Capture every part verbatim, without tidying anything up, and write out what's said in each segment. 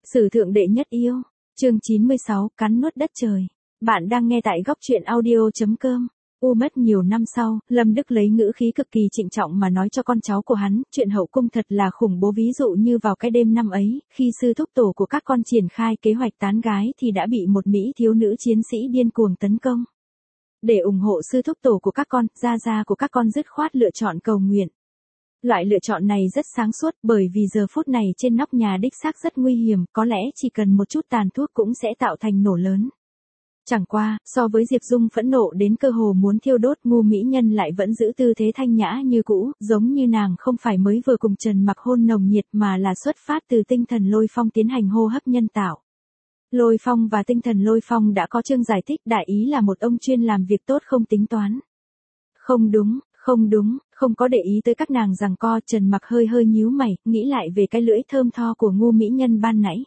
Sử thượng đệ nhất yêu, chương chín mươi sáu, cắn nuốt đất trời. Bạn đang nghe tại góc truyện audio.com. U mất nhiều năm sau, Lâm Đức lấy ngữ khí cực kỳ trịnh trọng mà nói cho con cháu của hắn, chuyện hậu cung thật là khủng bố. Ví dụ như vào cái đêm năm ấy, khi sư thúc tổ của các con triển khai kế hoạch tán gái thì đã bị một Mỹ thiếu nữ chiến sĩ điên cuồng tấn công. Để ủng hộ sư thúc tổ của các con, gia gia của các con dứt khoát lựa chọn cầu nguyện. Loại lựa chọn này rất sáng suốt, bởi vì giờ phút này trên nóc nhà đích xác rất nguy hiểm, có lẽ chỉ cần một chút tàn thuốc cũng sẽ tạo thành nổ lớn. Chẳng qua, so với Diệp Dung phẫn nộ đến cơ hồ muốn thiêu đốt, ngu mỹ nhân lại vẫn giữ tư thế thanh nhã như cũ, giống như nàng không phải mới vừa cùng Trần Mặc hôn nồng nhiệt mà là xuất phát từ tinh thần lôi phong tiến hành hô hấp nhân tạo. Lôi phong và tinh thần lôi phong đã có chương giải thích, đại ý là một ông chuyên làm việc tốt không tính toán. Không đúng, không đúng, không có để ý tới các nàng giằng co. Trần Mặc hơi hơi nhíu mày, nghĩ lại về cái lưỡi thơm tho của ngu mỹ nhân ban nãy.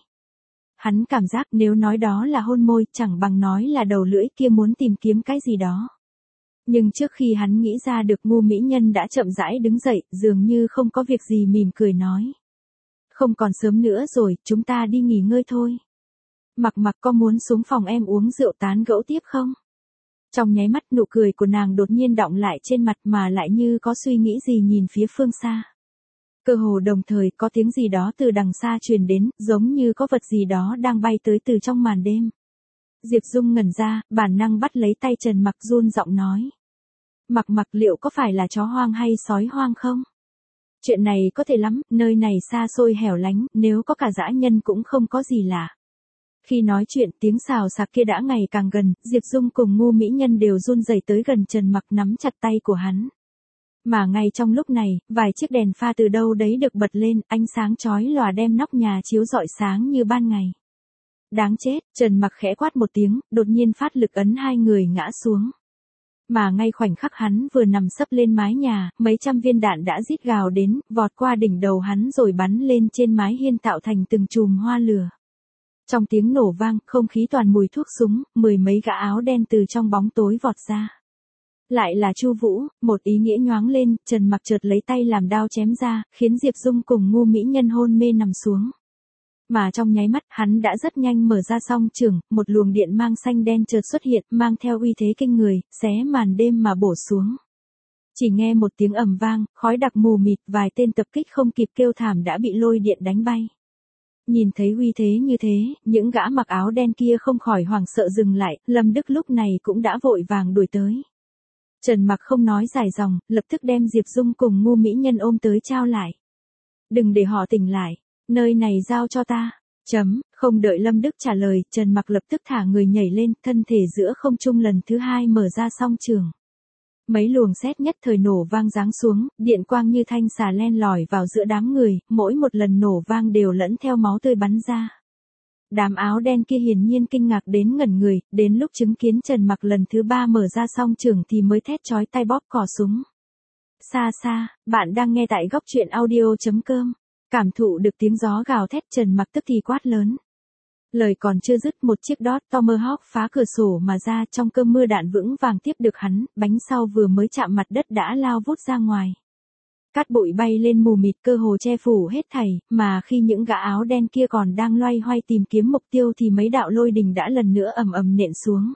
Hắn cảm giác nếu nói đó là hôn môi, chẳng bằng nói là đầu lưỡi kia muốn tìm kiếm cái gì đó. Nhưng trước khi hắn nghĩ ra được, ngu mỹ nhân đã chậm rãi đứng dậy, dường như không có việc gì mỉm cười nói. Không còn sớm nữa rồi, chúng ta đi nghỉ ngơi thôi. Mặc Mặc có muốn xuống phòng em uống rượu tán gẫu tiếp không? Trong nháy mắt nụ cười của nàng đột nhiên đọng lại trên mặt, mà lại như có suy nghĩ gì nhìn phía phương xa. Cơ hồ đồng thời có tiếng gì đó từ đằng xa truyền đến, giống như có vật gì đó đang bay tới từ trong màn đêm. Diệp Dung ngẩn ra, bản năng bắt lấy tay Trần Mặc, run giọng nói. Mặc Mặc, liệu có phải là chó hoang hay sói hoang không? Chuyện này có thể lắm, nơi này xa xôi hẻo lánh, nếu có cả dã nhân cũng không có gì lạ. Khi nói chuyện, tiếng xào xạc kia đã ngày càng gần, Diệp Dung cùng ngu mỹ nhân đều run rẩy tới gần Trần Mặc, nắm chặt tay của hắn. Mà ngay trong lúc này, vài chiếc đèn pha từ đâu đấy được bật lên, ánh sáng chói lòa đem nóc nhà chiếu rọi sáng như ban ngày. Đáng chết, Trần Mặc khẽ quát một tiếng, đột nhiên phát lực ấn hai người ngã xuống. Mà ngay khoảnh khắc hắn vừa nằm sấp lên mái nhà, mấy trăm viên đạn đã rít gào đến, vọt qua đỉnh đầu hắn rồi bắn lên trên mái hiên tạo thành từng chùm hoa lửa. Trong tiếng nổ vang, không khí toàn mùi thuốc súng, mười mấy gã áo đen từ trong bóng tối vọt ra. Lại là Chu Vũ, một ý nghĩa nhoáng lên, Trần Mặc chợt lấy tay làm đao chém ra, khiến Diệp Dung cùng ngu mỹ nhân hôn mê nằm xuống. Mà trong nháy mắt, hắn đã rất nhanh mở ra song trường, một luồng điện mang xanh đen chợt xuất hiện, mang theo uy thế kinh người, xé màn đêm mà bổ xuống. Chỉ nghe một tiếng ầm vang, khói đặc mù mịt, vài tên tập kích không kịp kêu thảm đã bị lôi điện đánh bay. Nhìn thấy uy thế như thế, những gã mặc áo đen kia không khỏi hoảng sợ dừng lại, Lâm Đức lúc này cũng đã vội vàng đuổi tới. Trần Mặc không nói dài dòng, lập tức đem Diệp Dung cùng ngu mỹ nhân ôm tới trao lại. Đừng để họ tỉnh lại, nơi này giao cho ta. Chấm, không đợi Lâm Đức trả lời, Trần Mặc lập tức thả người nhảy lên, thân thể giữa không trung lần thứ hai mở ra song trường. Mấy luồng sét nhất thời nổ vang giáng xuống, điện quang như thanh xà len lỏi vào giữa đám người, mỗi một lần nổ vang đều lẫn theo máu tươi bắn ra. Đám áo đen kia hiển nhiên kinh ngạc đến ngẩn người, đến lúc chứng kiến Trần Mặc lần thứ ba mở ra song trường thì mới thét chói tai bóp cò súng. Xa xa, bạn đang nghe tại góc truyện audio.com. Cảm thụ được tiếng gió gào thét, Trần Mặc tức thì quát lớn. Lời còn chưa dứt, một chiếc Dodge Tomahawk phá cửa sổ mà ra, trong cơn mưa đạn vững vàng tiếp được hắn, bánh sau vừa mới chạm mặt đất đã lao vút ra ngoài. Cát bụi bay lên mù mịt, cơ hồ che phủ hết thảy, mà khi những gã áo đen kia còn đang loay hoay tìm kiếm mục tiêu thì mấy đạo lôi đình đã lần nữa ầm ầm nện xuống.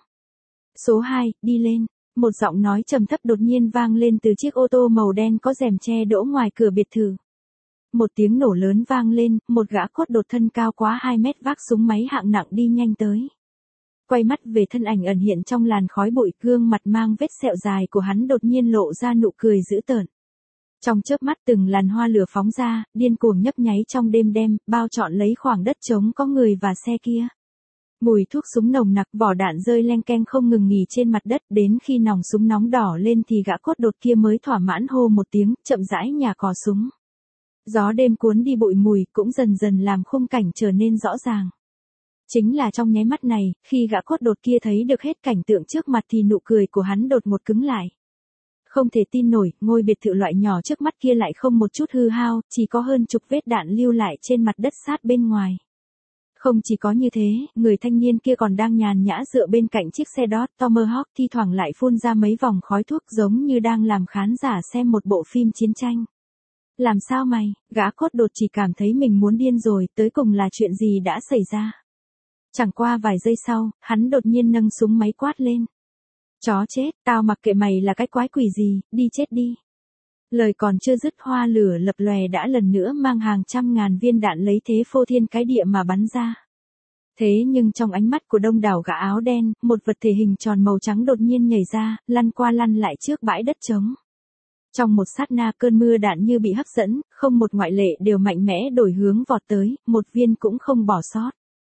Số hai, đi lên. Một giọng nói trầm thấp đột nhiên vang lên từ chiếc ô tô màu đen có rèm che đỗ ngoài cửa biệt thự. Một tiếng nổ lớn vang lên, một gã cốt đột thân cao quá hai mét vác súng máy hạng nặng đi nhanh tới. Quay mắt về thân ảnh ẩn hiện trong làn khói bụi, gương mặt mang vết sẹo dài của hắn đột nhiên lộ ra nụ cười dữ tợn. Trong chớp mắt từng làn hoa lửa phóng ra, điên cuồng nhấp nháy trong đêm đêm, bao trọn lấy khoảng đất trống có người và xe kia. Mùi thuốc súng nồng nặc, vỏ đạn rơi leng keng không ngừng nghỉ trên mặt đất, đến khi nòng súng nóng đỏ lên thì gã cốt đột kia mới thỏa mãn hô một tiếng, chậm rãi nhả cò súng. Gió đêm cuốn đi bụi mùi, cũng dần dần làm khung cảnh trở nên rõ ràng. Chính là trong nháy mắt này, khi gã cốt đột kia thấy được hết cảnh tượng trước mặt thì nụ cười của hắn đột ngột cứng lại. Không thể tin nổi, ngôi biệt thự loại nhỏ trước mắt kia lại không một chút hư hao, chỉ có hơn chục vết đạn lưu lại trên mặt đất sát bên ngoài. Không chỉ có như thế, người thanh niên kia còn đang nhàn nhã dựa bên cạnh chiếc xe Dodge Tomahawk, thi thoảng lại phun ra mấy vòng khói thuốc giống như đang làm khán giả xem một bộ phim chiến tranh. Làm sao mày, gã cốt đột chỉ cảm thấy mình muốn điên rồi, tới cùng là chuyện gì đã xảy ra. Chẳng qua vài giây sau, hắn đột nhiên nâng súng máy quát lên. Chó chết, tao mặc kệ mày là cái quái quỷ gì, đi chết đi. Lời còn chưa dứt hoa lửa lập lòe đã lần nữa mang hàng trăm ngàn viên đạn lấy thế phô thiên cái địa mà bắn ra. Thế nhưng trong ánh mắt của đông đảo gã áo đen, một vật thể hình tròn màu trắng đột nhiên nhảy ra, lăn qua lăn lại trước bãi đất trống. Trong một sát na cơn mưa đạn như bị hấp dẫn, không một ngoại lệ đều mạnh mẽ đổi hướng vọt tới, một viên cũng không bỏ sót.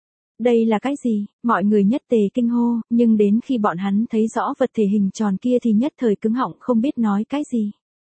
Đây là cái gì? Mọi người nhất tề kinh hô, nhưng đến khi bọn hắn thấy rõ vật thể hình tròn kia thì nhất thời cứng họng không biết nói cái gì.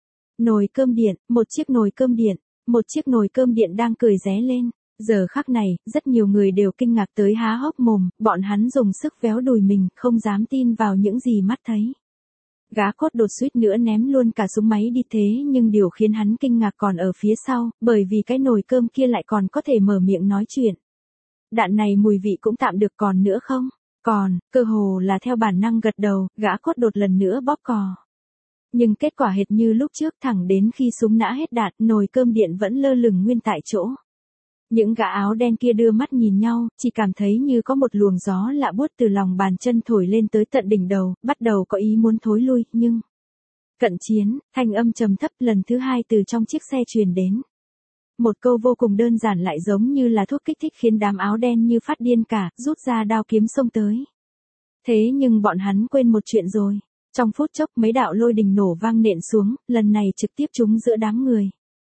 Nồi cơm điện, một chiếc nồi cơm điện, một chiếc nồi cơm điện đang cười ré lên. Giờ khắc này, rất nhiều người đều kinh ngạc tới há hốc mồm, bọn hắn dùng sức véo đùi mình, không dám tin vào những gì mắt thấy. Gã cốt đột suýt nữa ném luôn cả súng máy đi thế nhưng điều khiến hắn kinh ngạc còn ở phía sau, bởi vì cái nồi cơm kia lại còn có thể mở miệng nói chuyện. Đạn này mùi vị cũng tạm được còn nữa không? Còn, cơ hồ là theo bản năng gật đầu, gã cốt đột lần nữa bóp cò. Nhưng kết quả hệt như lúc trước thẳng đến khi súng nã hết đạn, nồi cơm điện vẫn lơ lửng nguyên tại chỗ. Những gã áo đen kia đưa mắt nhìn nhau, chỉ cảm thấy như có một luồng gió lạ buốt từ lòng bàn chân thổi lên tới tận đỉnh đầu, bắt đầu có ý muốn thối lui, nhưng... Cận chiến, thanh âm trầm thấp lần thứ hai từ trong chiếc xe truyền đến. Một câu vô cùng đơn giản lại giống như là thuốc kích thích khiến đám áo đen như phát điên cả, rút ra đao kiếm xông tới. Thế nhưng bọn hắn quên một chuyện rồi. Trong phút chốc mấy đạo lôi đình nổ vang nện xuống, lần này trực tiếp trúng giữa đám người.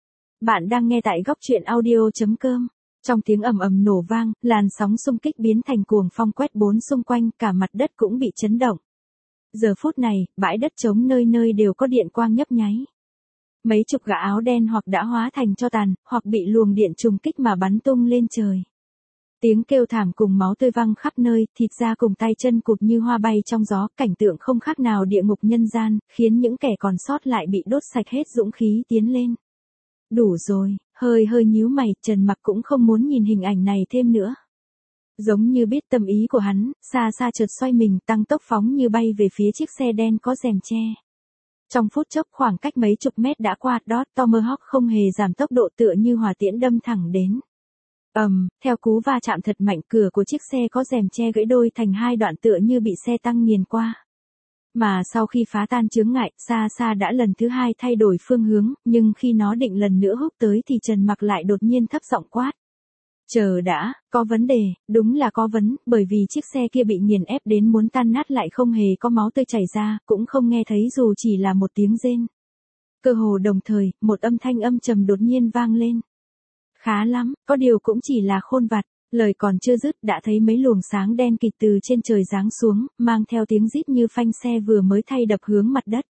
Bạn đang nghe tại góc truyện audio.com. Trong tiếng ầm ầm nổ vang, làn sóng xung kích biến thành cuồng phong quét bốn xung quanh, cả mặt đất cũng bị chấn động. Giờ phút này, bãi đất trống nơi nơi đều có điện quang nhấp nháy. Mấy chục gã áo đen hoặc đã hóa thành tro tàn, hoặc bị luồng điện trùng kích mà bắn tung lên trời. Tiếng kêu thảm cùng máu tươi văng khắp nơi, thịt da cùng tay chân cụt như hoa bay trong gió, cảnh tượng không khác nào địa ngục nhân gian, khiến những kẻ còn sót lại bị đốt sạch hết dũng khí tiến lên. Đủ rồi, hơi hơi nhíu mày, Trần Mặc cũng không muốn nhìn hình ảnh này thêm nữa. Giống như biết tâm ý của hắn, xa xa chợt xoay mình tăng tốc phóng như bay về phía chiếc xe đen có rèm che. Trong phút chốc khoảng cách mấy chục mét đã qua, Dodge Tomahawk không hề giảm tốc độ tựa như hỏa tiễn đâm thẳng đến. Ầm, um, theo cú va chạm thật mạnh, cửa của chiếc xe có rèm che gãy đôi thành hai đoạn tựa như bị xe tăng nghiền qua. Mà sau khi phá tan chướng ngại, xa xa đã lần thứ hai thay đổi phương hướng, nhưng khi nó định lần nữa húc tới thì Trần Mặc lại đột nhiên thấp giọng quát. Chờ đã, có vấn đề, đúng là có vấn, bởi vì chiếc xe kia bị nghiền ép đến muốn tan nát lại không hề có máu tươi chảy ra, cũng không nghe thấy dù chỉ là một tiếng rên. Cơ hồ đồng thời, một âm thanh âm trầm đột nhiên vang lên. Khá lắm, có điều cũng chỉ là khôn vặt. Lời còn chưa dứt đã thấy mấy luồng sáng đen kịt từ trên trời giáng xuống, mang theo tiếng rít như phanh xe vừa mới thay đập hướng mặt đất.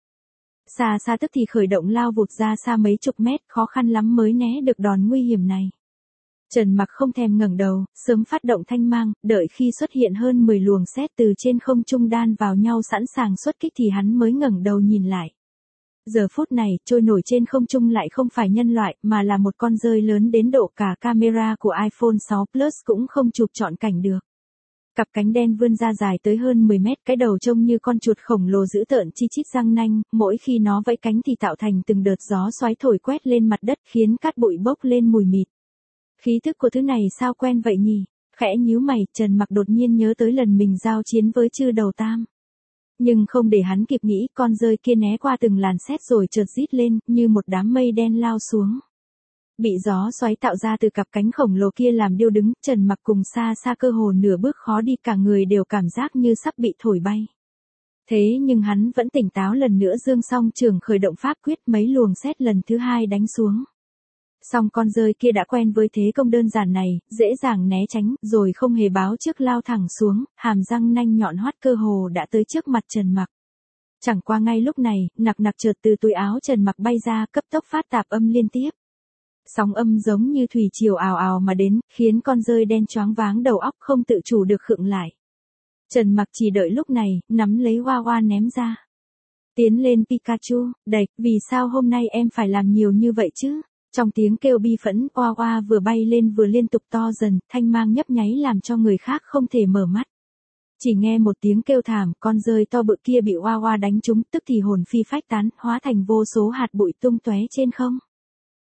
Xa xa tức thì khởi động lao vụt ra xa mấy chục mét, khó khăn lắm mới né được đòn nguy hiểm này. Trần Mặc không thèm ngẩng đầu, sớm phát động thanh mang, đợi khi xuất hiện hơn mười luồng sét từ trên không trung đan vào nhau sẵn sàng xuất kích thì hắn mới ngẩng đầu nhìn lại. Giờ phút này, trôi nổi trên không trung lại không phải nhân loại, mà là một con dơi lớn đến độ cả camera của iPhone sáu Plus cũng không chụp trọn cảnh được. Cặp cánh đen vươn ra dài tới hơn mười mét, cái đầu trông như con chuột khổng lồ dữ tợn chi chít răng nanh, mỗi khi nó vẫy cánh thì tạo thành từng đợt gió xoáy thổi quét lên mặt đất khiến cát bụi bốc lên mùi mịt. Khí thức của thứ này sao quen vậy nhỉ? Khẽ nhíu mày, Trần Mặc đột nhiên nhớ tới lần mình giao chiến với Chư Đầu Tam. Nhưng không để hắn kịp nghĩ, con dơi kia né qua từng làn sét rồi chợt rít lên, như một đám mây đen lao xuống. Bị gió xoáy tạo ra từ cặp cánh khổng lồ kia làm điêu đứng, Trần Mặc cùng xa xa cơ hồ nửa bước khó đi, cả người đều cảm giác như sắp bị thổi bay. Thế nhưng hắn vẫn tỉnh táo, lần nữa dương song trường khởi động pháp quyết, mấy luồng sét lần thứ hai đánh xuống. Song con dơi kia đã quen với thế công đơn giản này, dễ dàng né tránh, rồi không hề báo trước lao thẳng xuống, hàm răng nanh nhọn hoắt cơ hồ đã tới trước mặt Trần Mặc. Chẳng qua ngay lúc này, nặc nặc chợt từ túi áo Trần Mặc bay ra, cấp tốc phát tạp âm liên tiếp. Sóng âm giống như thủy triều ào ào mà đến, khiến con dơi đen choáng váng đầu óc không tự chủ được khựng lại. Trần Mặc chỉ đợi lúc này, nắm lấy Hoa Hoa ném ra. Tiến lên Pikachu, đẩy, vì sao hôm nay em phải làm nhiều như vậy chứ? Trong tiếng kêu bi phẫn, Hoa Hoa vừa bay lên vừa liên tục to dần, thanh mang nhấp nháy làm cho người khác không thể mở mắt. Chỉ nghe một tiếng kêu thảm, con dơi to bự kia bị Hoa Hoa đánh trúng, tức thì hồn phi phách tán, hóa thành vô số hạt bụi tung tóe trên không.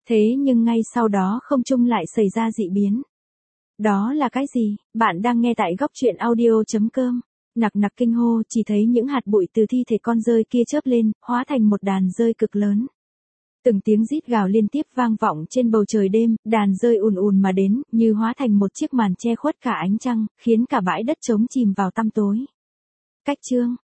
Thế nhưng ngay sau đó không trung lại xảy ra dị biến. Đó là cái gì? Bạn đang nghe tại góc truyện audio.com. Nặc nặc kinh hô, chỉ thấy những hạt bụi từ thi thể con dơi kia chớp lên, hóa thành một đàn dơi cực lớn. Từng tiếng rít gào liên tiếp vang vọng trên bầu trời đêm, đàn dơi ùn ùn mà đến, như hóa thành một chiếc màn che khuất cả ánh trăng, khiến cả bãi đất trống chìm vào tăm tối. Cách chương